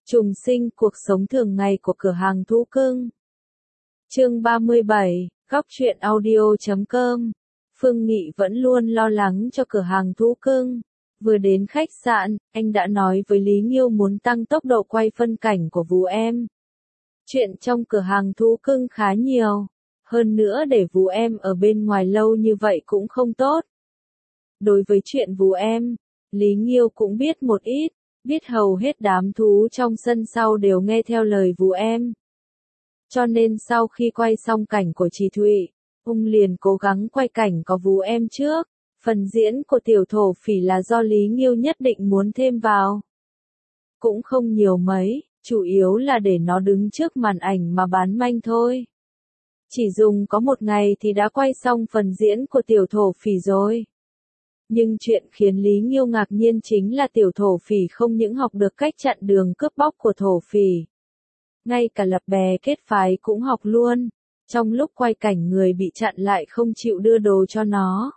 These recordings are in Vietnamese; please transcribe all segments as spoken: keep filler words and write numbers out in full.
Trùng sinh cuộc sống thường ngày của cửa hàng thú cưng. Chương ba mươi bảy, góc truyện audio chấm com. Phương Nghị vẫn luôn lo lắng cho cửa hàng thú cưng. Vừa đến khách sạn, anh đã nói với Lý Nghiêu muốn tăng tốc độ quay phân cảnh của Vú Em. Chuyện trong cửa hàng thú cưng khá nhiều. Hơn nữa để Vú Em ở bên ngoài lâu như vậy cũng không tốt. Đối với chuyện Vú Em, Lý Nghiêu cũng biết một ít. Biết hầu hết đám thú trong sân sau đều nghe theo lời Vú Em. Cho nên sau khi quay xong cảnh của chị Thụy, ông liền cố gắng quay cảnh có Vú Em trước. Phần diễn của tiểu thổ phỉ là do Lý Nghiêu nhất định muốn thêm vào. Cũng không nhiều mấy, chủ yếu là để nó đứng trước màn ảnh mà bán manh thôi. Chỉ dùng có một ngày thì đã quay xong phần diễn của tiểu thổ phỉ rồi. Nhưng chuyện khiến Lý Nghiêu ngạc nhiên chính là tiểu thổ phỉ không những học được cách chặn đường cướp bóc của thổ phỉ. Ngay cả lập bè kết phái cũng học luôn. Trong lúc quay cảnh người bị chặn lại không chịu đưa đồ cho nó.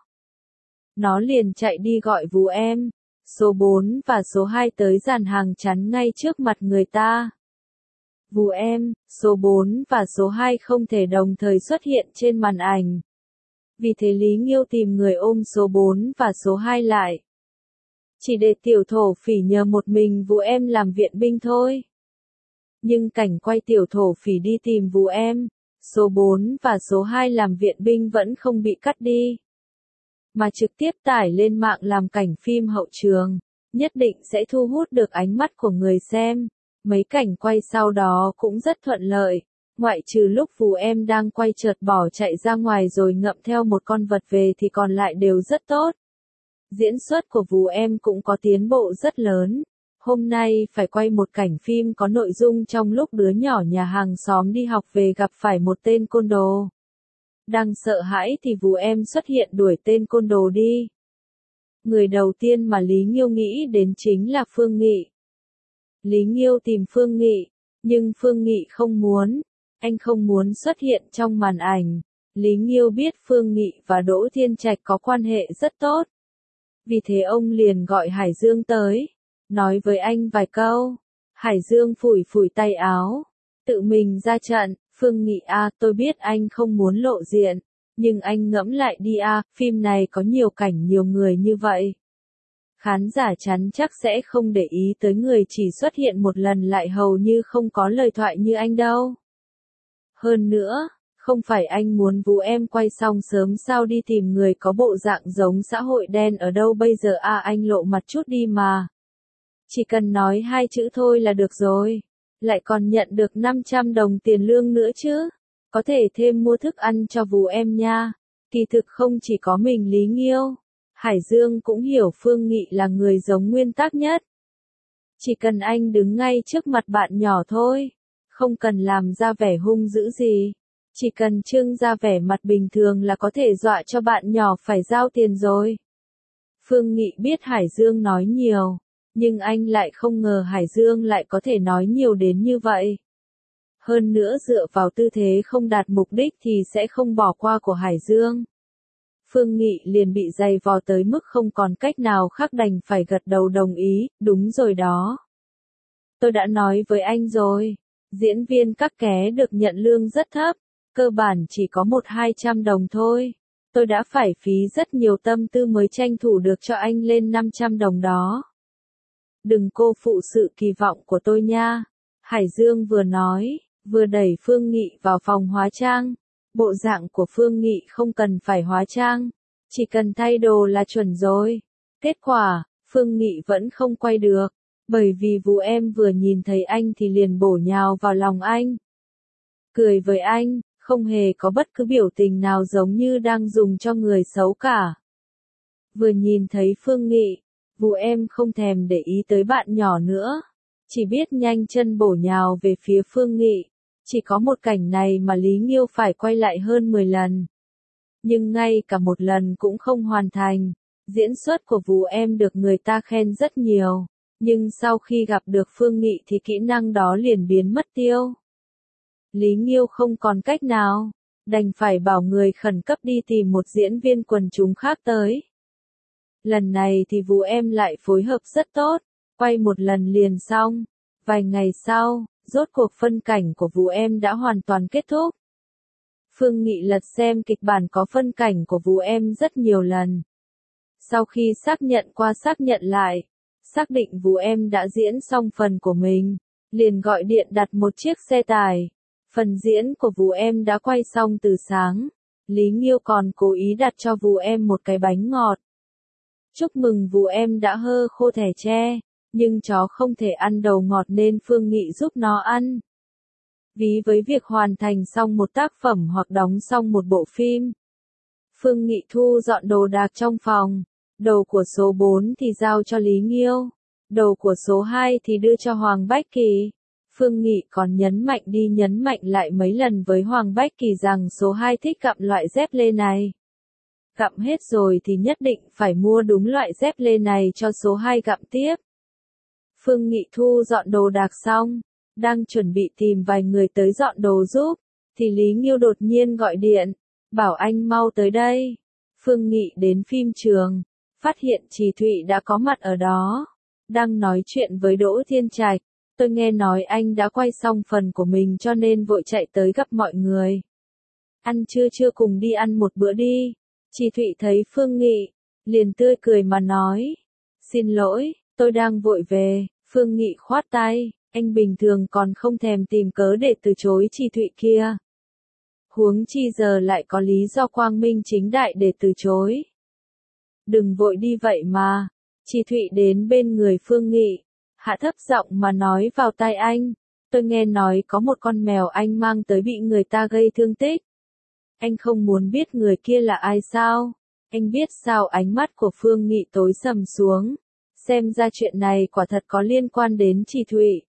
Nó liền chạy đi gọi Vú Em, số bốn và số hai tới dàn hàng chắn ngay trước mặt người ta. Vú Em, số bốn và số hai không thể đồng thời xuất hiện trên màn ảnh. Vì thế Lý Nghiêu tìm người ôm số bốn và số hai lại. Chỉ để tiểu thổ phỉ nhờ một mình Vú Em làm viện binh thôi. Nhưng cảnh quay tiểu thổ phỉ đi tìm Vú Em, số bốn và số hai làm viện binh vẫn không bị cắt đi. Mà trực tiếp tải lên mạng làm cảnh phim hậu trường, nhất định sẽ thu hút được ánh mắt của người xem. Mấy cảnh quay sau đó cũng rất thuận lợi. Ngoại trừ lúc Vú Em đang quay chợt bỏ chạy ra ngoài rồi ngậm theo một con vật về thì còn lại đều rất tốt. Diễn xuất của Vú Em cũng có tiến bộ rất lớn. Hôm nay phải quay một cảnh phim có nội dung trong lúc đứa nhỏ nhà hàng xóm đi học về gặp phải một tên côn đồ. Đang sợ hãi thì Vú Em xuất hiện đuổi tên côn đồ đi. Người đầu tiên mà Lý Nghiêu nghĩ đến chính là Phương Nghị. Lý Nghiêu tìm Phương Nghị, nhưng Phương Nghị không muốn. Anh không muốn xuất hiện trong màn ảnh. Lý Nghiêu biết Phương Nghị và Đỗ Thiên Trạch có quan hệ rất tốt. Vì thế ông liền gọi Hải Dương tới. Nói với anh vài câu. Hải Dương phủi phủi tay áo. Tự mình ra trận. Phương Nghị à, tôi biết anh không muốn lộ diện. Nhưng anh ngẫm lại đi à, phim này có nhiều cảnh nhiều người như vậy. Khán giả chắn chắc sẽ không để ý tới người chỉ xuất hiện một lần lại hầu như không có lời thoại như anh đâu. Hơn nữa, không phải anh muốn Vú Em quay xong sớm sao đi tìm người có bộ dạng giống xã hội đen ở đâu bây giờ à, anh lộ mặt chút đi mà. Chỉ cần nói hai chữ thôi là được rồi. Lại còn nhận được năm trăm đồng tiền lương nữa chứ. Có thể thêm mua thức ăn cho Vú Em nha. Kỳ thực không chỉ có mình Lý Nghiêu. Hải Dương cũng hiểu Phương Nghị là người giống nguyên tắc nhất. Chỉ cần anh đứng ngay trước mặt bạn nhỏ thôi. Không cần làm ra vẻ hung dữ gì. Chỉ cần trưng ra vẻ mặt bình thường là có thể dọa cho bạn nhỏ phải giao tiền rồi. Phương Nghị biết Hải Dương nói nhiều. Nhưng anh lại không ngờ Hải Dương lại có thể nói nhiều đến như vậy. Hơn nữa dựa vào tư thế không đạt mục đích thì sẽ không bỏ qua của Hải Dương. Phương Nghị liền bị dày vò tới mức không còn cách nào khác đành phải gật đầu đồng ý, đúng rồi đó. Tôi đã nói với anh rồi, diễn viên các ké được nhận lương rất thấp, cơ bản chỉ có một hai trăm đồng thôi. Tôi đã phải phí rất nhiều tâm tư mới tranh thủ được cho anh lên năm trăm đồng đó. Đừng cô phụ sự kỳ vọng của tôi nha. Hải Dương vừa nói, vừa đẩy Phương Nghị vào phòng hóa trang. Bộ dạng của Phương Nghị không cần phải hóa trang, chỉ cần thay đồ là chuẩn rồi. Kết quả, Phương Nghị vẫn không quay được, bởi vì Vú Em vừa nhìn thấy anh thì liền bổ nhào vào lòng anh. Cười với anh, không hề có bất cứ biểu tình nào giống như đang dùng cho người xấu cả. Vừa nhìn thấy Phương Nghị, Vú Em không thèm để ý tới bạn nhỏ nữa, chỉ biết nhanh chân bổ nhào về phía Phương Nghị. Chỉ có một cảnh này mà Lý Nghiêu phải quay lại hơn mười lần. Nhưng ngay cả một lần cũng không hoàn thành. Diễn xuất của Vú Em được người ta khen rất nhiều. Nhưng sau khi gặp được Phương Nghị thì kỹ năng đó liền biến mất tiêu. Lý Nghiêu không còn cách nào. Đành phải bảo người khẩn cấp đi tìm một diễn viên quần chúng khác tới. Lần này thì Vú Em lại phối hợp rất tốt. Quay một lần liền xong. Vài ngày sau, rốt cuộc phân cảnh của Vũ Em đã hoàn toàn kết thúc. Phương Nghị lật xem kịch bản có phân cảnh của Vũ Em rất nhiều lần. Sau khi xác nhận qua xác nhận lại, xác định Vũ Em đã diễn xong phần của mình, liền gọi điện đặt một chiếc xe tải. Phần diễn của Vũ Em đã quay xong từ sáng. Lý Nghiêu còn cố ý đặt cho Vũ Em một cái bánh ngọt. Chúc mừng Vũ Em đã hơ khô thẻ tre, nhưng chó không thể ăn đầu ngọt nên Phương Nghị giúp nó ăn. Ví với việc hoàn thành xong một tác phẩm hoặc đóng xong một bộ phim, Phương Nghị thu dọn đồ đạc trong phòng. Đầu của số bốn thì giao cho Lý Nghiêu, đầu của số hai thì đưa cho Hoàng Bách Kỳ. Phương Nghị còn nhấn mạnh đi nhấn mạnh lại mấy lần với Hoàng Bách Kỳ rằng số hai thích gặm loại dép lê này. Gặm hết rồi thì nhất định phải mua đúng loại dép lê này cho số hai gặm tiếp. Phương Nghị thu dọn đồ đạc xong, đang chuẩn bị tìm vài người tới dọn đồ giúp, thì Lý Nghiêu đột nhiên gọi điện, bảo anh mau tới đây. Phương Nghị đến phim trường, phát hiện Trì Thụy đã có mặt ở đó, đang nói chuyện với Đỗ Thiên Trạch. Tôi nghe nói anh đã quay xong phần của mình cho nên vội chạy tới gặp mọi người. Ăn trưa chưa cùng đi ăn một bữa đi. Trì Thụy thấy Phương Nghị, liền tươi cười mà nói. Xin lỗi, tôi đang vội về. Phương Nghị khoát tay, anh bình thường còn không thèm tìm cớ để từ chối Trì Thụy kia. Huống chi giờ lại có lý do quang minh chính đại để từ chối. Đừng vội đi vậy mà. Trì Thụy đến bên người Phương Nghị, hạ thấp giọng mà nói vào tai anh. Tôi nghe nói có một con mèo anh mang tới bị người ta gây thương tích. Anh không muốn biết người kia là ai sao? Anh biết sao? Ánh mắt của Phương Nghị tối sầm xuống. Xem ra chuyện này quả thật có liên quan đến Trì Thụy.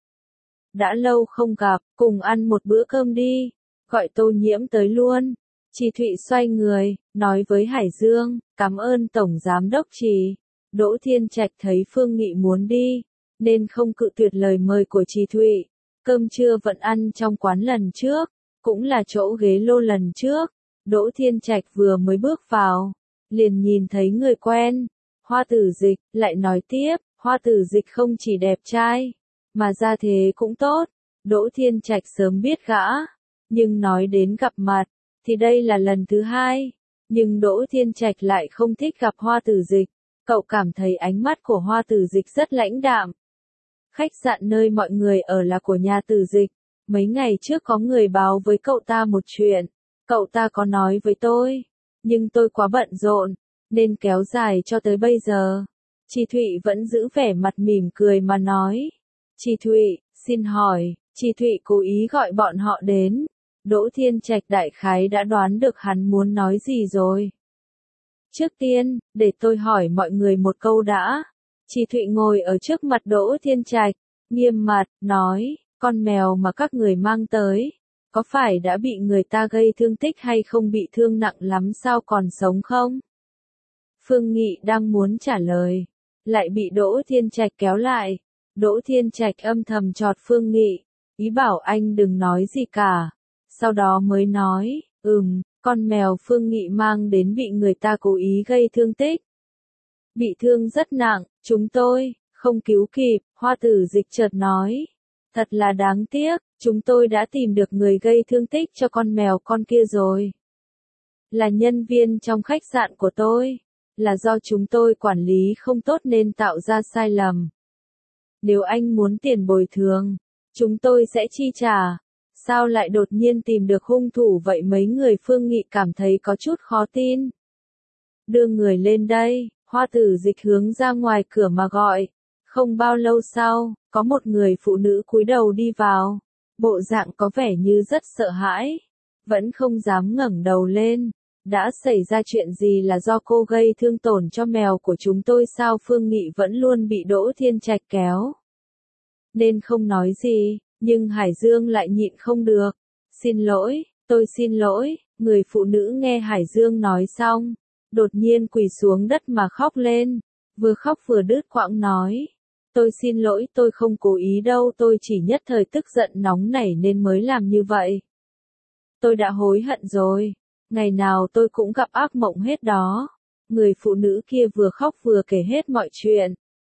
Đã lâu không gặp, cùng ăn một bữa cơm đi. Gọi Tô Nhiễm tới luôn. Trì Thụy xoay người, nói với Hải Dương, cảm ơn Tổng Giám đốc Trì. Đỗ Thiên Trạch thấy Phương Nghị muốn đi, nên không cự tuyệt lời mời của Trì Thụy. Cơm trưa vẫn ăn trong quán lần trước, cũng là chỗ ghế lô lần trước. Đỗ Thiên Trạch vừa mới bước vào, liền nhìn thấy người quen, Hoa Tử Dịch, lại nói tiếp, Hoa Tử Dịch không chỉ đẹp trai, mà ra thế cũng tốt. Đỗ Thiên Trạch sớm biết gã, nhưng nói đến gặp mặt, thì đây là lần thứ hai. Nhưng Đỗ Thiên Trạch lại không thích gặp Hoa Tử Dịch, cậu cảm thấy ánh mắt của Hoa Tử Dịch rất lãnh đạm. Khách sạn nơi mọi người ở là của nhà Tử Dịch, mấy ngày trước có người báo với cậu ta một chuyện, cậu ta có nói với tôi, nhưng tôi quá bận rộn, nên kéo dài cho tới bây giờ. Trì Thụy vẫn giữ vẻ mặt mỉm cười mà nói. Trì Thụy, xin hỏi, Trì Thụy cố ý gọi bọn họ đến. Đỗ Thiên Trạch đại khái đã đoán được hắn muốn nói gì rồi. Trước tiên, để tôi hỏi mọi người một câu đã. Trì Thụy ngồi ở trước mặt Đỗ Thiên Trạch, nghiêm mặt, nói, con mèo mà các người mang tới, có phải đã bị người ta gây thương tích hay không, bị thương nặng lắm sao, còn sống không? Phương Nghị đang muốn trả lời, lại bị Đỗ Thiên Trạch kéo lại. Đỗ Thiên Trạch âm thầm chọt Phương Nghị, ý bảo anh đừng nói gì cả. Sau đó mới nói, ừm, con mèo Phương Nghị mang đến bị người ta cố ý gây thương tích. Bị thương rất nặng, chúng tôi không cứu kịp. Hoa Tử Dịch chợt nói, thật là đáng tiếc, chúng tôi đã tìm được người gây thương tích cho con mèo con kia rồi. Là nhân viên trong khách sạn của tôi, là do chúng tôi quản lý không tốt nên tạo ra sai lầm. Nếu anh muốn tiền bồi thường, chúng tôi sẽ chi trả. Sao lại đột nhiên tìm được hung thủ vậy? Mấy người Phương Nghị cảm thấy có chút khó tin. Đưa người lên đây. Hoa Tử Dịch hướng ra ngoài cửa mà gọi. Không bao lâu sau, có một người phụ nữ cúi đầu đi vào. Bộ dạng có vẻ như rất sợ hãi, vẫn không dám ngẩng đầu lên. Đã xảy ra chuyện gì? Là do cô gây thương tổn cho mèo của chúng tôi sao? Phương Nghị vẫn luôn bị Đỗ Thiên Trạch kéo, nên không nói gì, nhưng Hải Dương lại nhịn không được. Xin lỗi, tôi xin lỗi. Người phụ nữ nghe Hải Dương nói xong, đột nhiên quỳ xuống đất mà khóc lên, vừa khóc vừa đứt quãng nói. Tôi xin lỗi, tôi không cố ý đâu, tôi chỉ nhất thời tức giận nóng nảy nên mới làm như vậy. Tôi đã hối hận rồi, ngày nào tôi cũng gặp ác mộng hết đó. Người phụ nữ kia vừa khóc vừa kể hết mọi chuyện,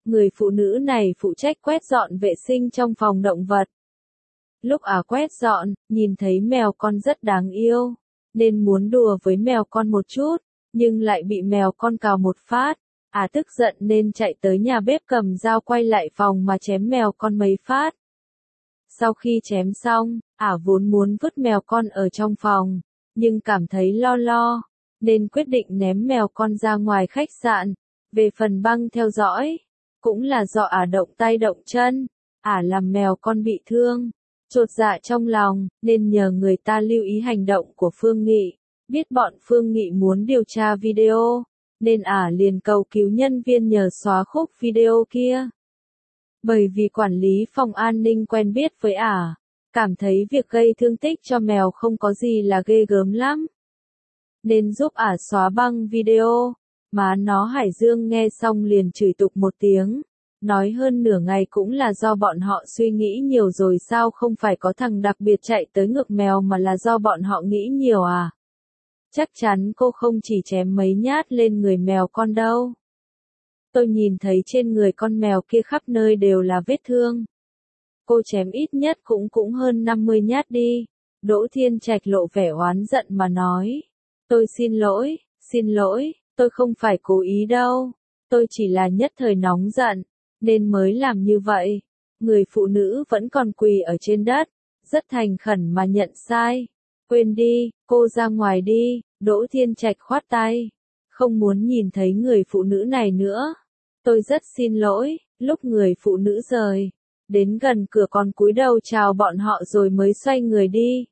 Người phụ nữ này phụ trách quét dọn vệ sinh trong phòng động vật. Lúc ả quét dọn, nhìn thấy mèo con rất đáng yêu, nên muốn đùa với mèo con một chút, nhưng lại bị mèo con cào một phát. Ả tức giận nên chạy tới nhà bếp cầm dao quay lại phòng mà chém mèo con mấy phát. Sau khi chém xong, ả vốn muốn vứt mèo con ở trong phòng, nhưng cảm thấy lo lo, nên quyết định ném mèo con ra ngoài khách sạn. Về phần băng theo dõi, cũng là do ả động tay động chân, ả làm mèo con bị thương. Chột dạ trong lòng, nên nhờ người ta lưu ý hành động của Phương Nghị. Biết bọn Phương Nghị muốn điều tra video, nên ả liền cầu cứu nhân viên nhờ xóa khúc video kia. Bởi vì quản lý phòng an ninh quen biết với ả, cảm thấy việc gây thương tích cho mèo không có gì là ghê gớm lắm, nên giúp ả xóa băng video. Má nó Hải Dương nghe xong liền chửi tục một tiếng, nói hơn nửa ngày cũng là do bọn họ suy nghĩ nhiều rồi sao, không phải có thằng đặc biệt chạy tới ngược mèo mà là do bọn họ nghĩ nhiều à. Chắc chắn cô không chỉ chém mấy nhát lên người mèo con đâu. Tôi nhìn thấy trên người con mèo kia khắp nơi đều là vết thương. Cô chém ít nhất cũng cũng hơn năm mươi nhát đi. Đỗ Thiên Trạch lộ vẻ oán giận mà nói. Tôi xin lỗi, xin lỗi, tôi không phải cố ý đâu. Tôi chỉ là nhất thời nóng giận, nên mới làm như vậy. Người phụ nữ vẫn còn quỳ ở trên đất, rất thành khẩn mà nhận sai. Quên đi, cô ra ngoài đi. Đỗ Thiên Trạch khoát tay. Không muốn nhìn thấy người phụ nữ này nữa. Tôi rất xin lỗi. Lúc người phụ nữ rời đến gần cửa còn cúi đầu chào bọn họ rồi mới xoay người đi.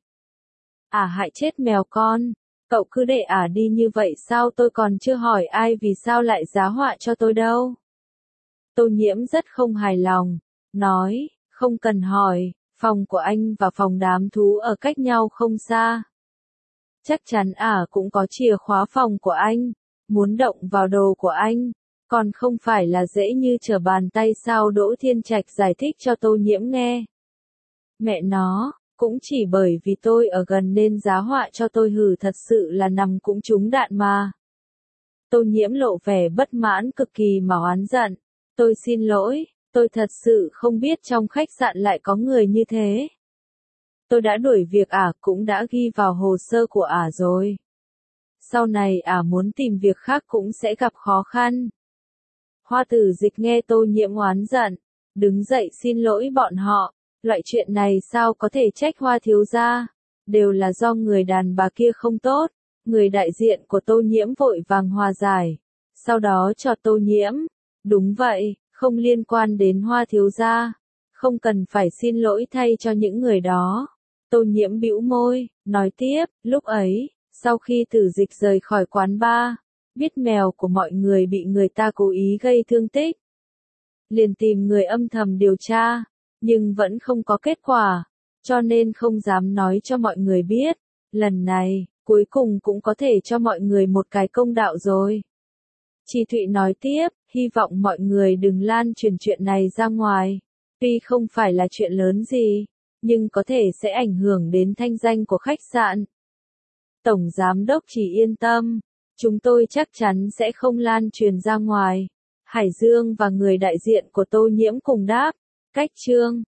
Ả hại chết mèo con. Cậu cứ để ả đi như vậy sao, tôi còn chưa hỏi ai vì sao lại giá họa cho tôi đâu. Tô Nhiễm rất không hài lòng. Nói, không cần hỏi, phòng của anh và phòng đám thú ở cách nhau không xa. Chắc chắn ả cũng có chìa khóa phòng của anh, muốn động vào đồ của anh, còn không phải là dễ như trở bàn tay sao. Đỗ Thiên Trạch giải thích cho Tô Nhiễm nghe. Mẹ nó, cũng chỉ bởi vì tôi ở gần nên giá họa cho tôi, hử, thật sự là nằm cũng trúng đạn mà. Tô Nhiễm lộ vẻ bất mãn cực kỳ mà oán giận. Tôi xin lỗi, tôi thật sự không biết trong khách sạn lại có người như thế. Tôi đã đuổi việc ả, cũng đã ghi vào hồ sơ của ả rồi. Sau này ả muốn tìm việc khác cũng sẽ gặp khó khăn. Hoa Tử Dịch nghe Tô Nhiễm oán giận, đứng dậy xin lỗi bọn họ. Loại chuyện này sao có thể trách Hoa thiếu gia, đều là do người đàn bà kia không tốt. Người đại diện của Tô Nhiễm vội vàng hòa giải, sau đó cho Tô Nhiễm. Đúng vậy, không liên quan đến Hoa thiếu gia, không cần phải xin lỗi thay cho những người đó. Tô Nhiễm bĩu môi, nói tiếp, lúc ấy, sau khi Tử Dịch rời khỏi quán bar, biết mèo của mọi người bị người ta cố ý gây thương tích, liền tìm người âm thầm điều tra, nhưng vẫn không có kết quả, cho nên không dám nói cho mọi người biết. Lần này, cuối cùng cũng có thể cho mọi người một cái công đạo rồi. Chi Thụy nói tiếp, hy vọng mọi người đừng lan truyền chuyện này ra ngoài. Tuy không phải là chuyện lớn gì, nhưng có thể sẽ ảnh hưởng đến thanh danh của khách sạn. Tổng giám đốc chỉ yên tâm, chúng tôi chắc chắn sẽ không lan truyền ra ngoài. Hải Dương và người đại diện của Tô Nhiễm cùng đáp, cách chương.